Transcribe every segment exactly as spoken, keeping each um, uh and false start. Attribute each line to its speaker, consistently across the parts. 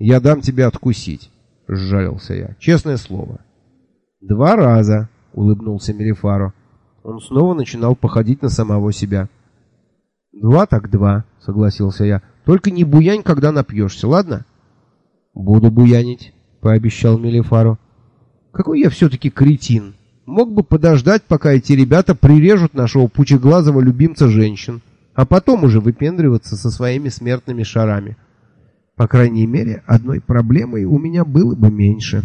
Speaker 1: Я дам тебе откусить, — сжалился я. Честное слово. Два раза, — улыбнулся Мелифаро. Он снова начинал походить на самого себя. Два так два, — согласился я. Только не буянь, когда напьешься, ладно? Буду буянить, — пообещал Мелифаро. Какой я все-таки кретин. Мог бы подождать, пока эти ребята прирежут нашего пучеглазого любимца женщин, а потом уже выпендриваться со своими смертными шарами. По крайней мере, одной проблемой у меня было бы меньше.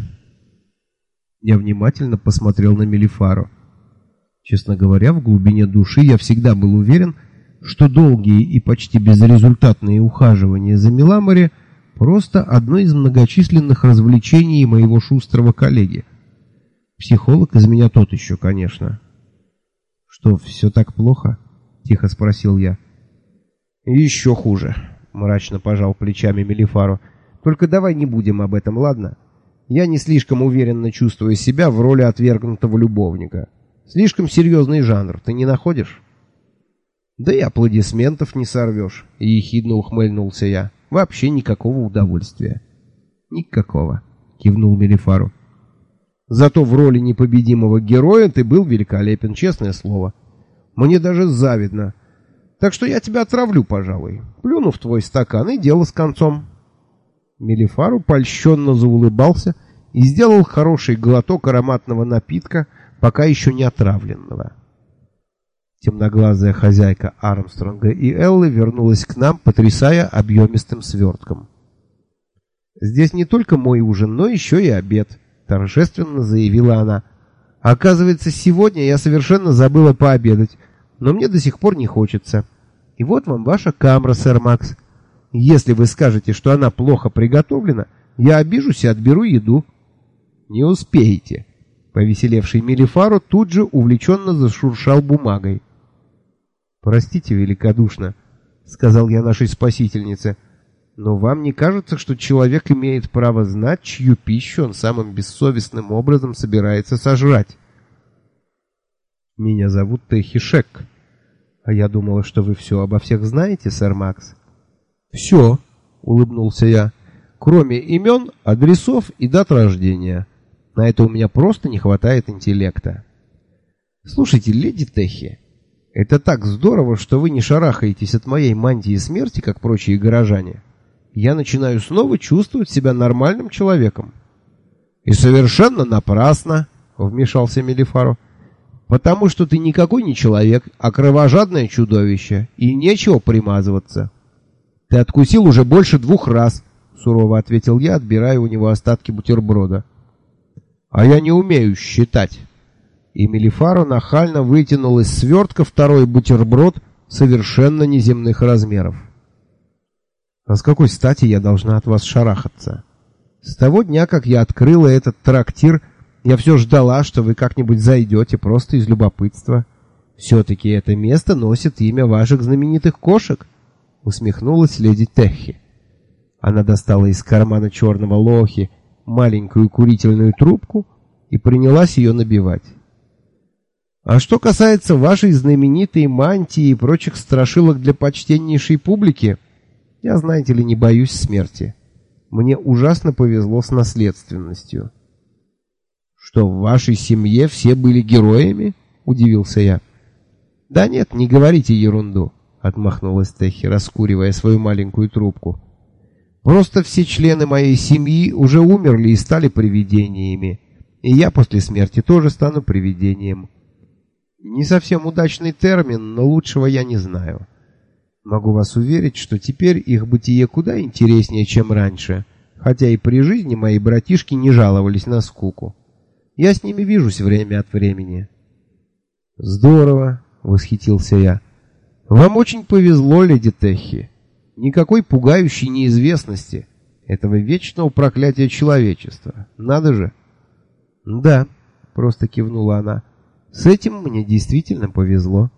Speaker 1: Я внимательно посмотрел на Мелифаро. Честно говоря, в глубине души я всегда был уверен, что долгие и почти безрезультатные ухаживания за Миламори просто одно из многочисленных развлечений моего шустрого коллеги. Психолог из меня тот еще, конечно. «Что, все так плохо?» — тихо спросил я. «Еще хуже», — мрачно пожал плечами Мелифаро. «Только давай не будем об этом, ладно? Я не слишком уверенно чувствую себя в роли отвергнутого любовника. Слишком серьезный жанр, ты не находишь?» «Да и аплодисментов не сорвешь», — ехидно ухмыльнулся я. «Вообще никакого удовольствия». «Никакого», — кивнул Мелифаро. «Зато в роли непобедимого героя ты был великолепен, честное слово. Мне даже завидно. Так что я тебя отравлю, пожалуй. Плюну в твой стакан, и дело с концом». Мелифаро польщенно заулыбался и сделал хороший глоток ароматного напитка, пока еще не отравленного. Темноглазая хозяйка Армстронга и Эллы вернулась к нам, потрясая объемистым свертком. «Здесь не только мой ужин, но еще и обед», — торжественно заявила она. «Оказывается, сегодня я совершенно забыла пообедать, но мне до сих пор не хочется. И вот вам ваша камра, сэр Макс. Если вы скажете, что она плохо приготовлена, я обижусь и отберу еду». «Не успеете». Повеселевший Мелифаро тут же увлеченно зашуршал бумагой. «Простите великодушно», — сказал я нашей спасительнице, — «но вам не кажется, что человек имеет право знать, чью пищу он самым бессовестным образом собирается сожрать?» «Меня зовут Техи Шек. А я думала, что вы все обо всех знаете, сэр Макс». «Все», — улыбнулся я, — «кроме имен, адресов и дат рождения. На это у меня просто не хватает интеллекта». «Слушайте, леди Техи, это так здорово, что вы не шарахаетесь от моей мантии смерти, как прочие горожане. Я начинаю снова чувствовать себя нормальным человеком». «И совершенно напрасно», — вмешался Мелифаро, — «потому что ты никакой не человек, а кровожадное чудовище, и нечего примазываться». «Ты откусил уже больше двух раз», — сурово ответил я, отбирая у него остатки бутерброда. «А я не умею считать». И Мелифаро нахально вытянул из свертка второй бутерброд совершенно неземных размеров. «А с какой стати я должна от вас шарахаться? С того дня, как я открыла этот трактир, я все ждала, что вы как-нибудь зайдете просто из любопытства. Все-таки это место носит имя ваших знаменитых кошек», — усмехнулась леди Техи. Она достала из кармана черного лохи маленькую курительную трубку и принялась ее набивать. «А что касается вашей знаменитой мантии и прочих страшилок для почтеннейшей публики, я, знаете ли, не боюсь смерти. Мне ужасно повезло с наследственностью». «Что, в вашей семье все были героями?» — удивился я. «Да нет, не говорите ерунду», — отмахнулась Техи, раскуривая свою маленькую трубку. «Просто все члены моей семьи уже умерли и стали привидениями, и я после смерти тоже стану привидением. Не совсем удачный термин, но лучшего я не знаю. Могу вас уверить, что теперь их бытие куда интереснее, чем раньше, хотя и при жизни мои братишки не жаловались на скуку. Я с ними вижусь время от времени». «Здорово», — восхитился я. «Вам очень повезло, леди Техи. Никакой пугающей неизвестности, этого вечного проклятия человечества. Надо же». «Да», — просто кивнула она, — «с этим мне действительно повезло».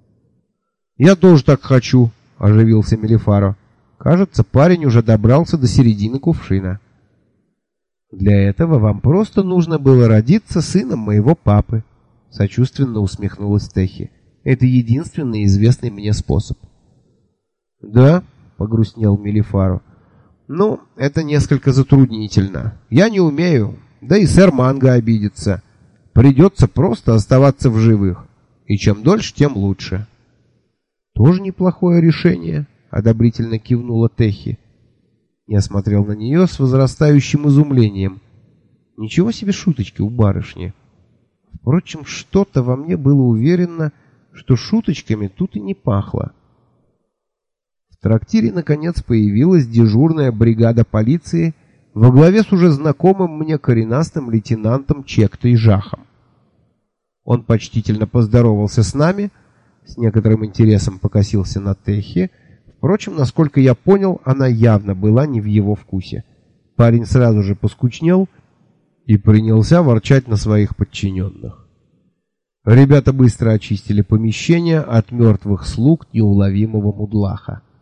Speaker 1: «Я тоже так хочу», — оживился Мелифаро. «Кажется, парень уже добрался до середины кувшина». «Для этого вам просто нужно было родиться сыном моего папы», — сочувственно усмехнулась Техи. «Это единственный известный мне способ». «Да», — погрустнел Мелифаро, — Ну, это несколько затруднительно. Я не умею, да и сэр Манго обидится. Придется просто оставаться в живых. И чем дольше, тем лучше. Тоже неплохое решение, одобрительно кивнула Техи. Я смотрел на нее с возрастающим изумлением. Ничего себе шуточки у барышни. Впрочем, что-то во мне было уверено, что шуточками тут и не пахло. В трактире, наконец, появилась дежурная бригада полиции во главе с уже знакомым мне коренастым лейтенантом Чектой Жахом. Он почтительно поздоровался с нами, с некоторым интересом покосился на Техи. Впрочем, насколько я понял, она явно была не в его вкусе. Парень сразу же поскучнел и принялся ворчать на своих подчиненных. Ребята быстро очистили помещение от мертвых слуг неуловимого мудлаха.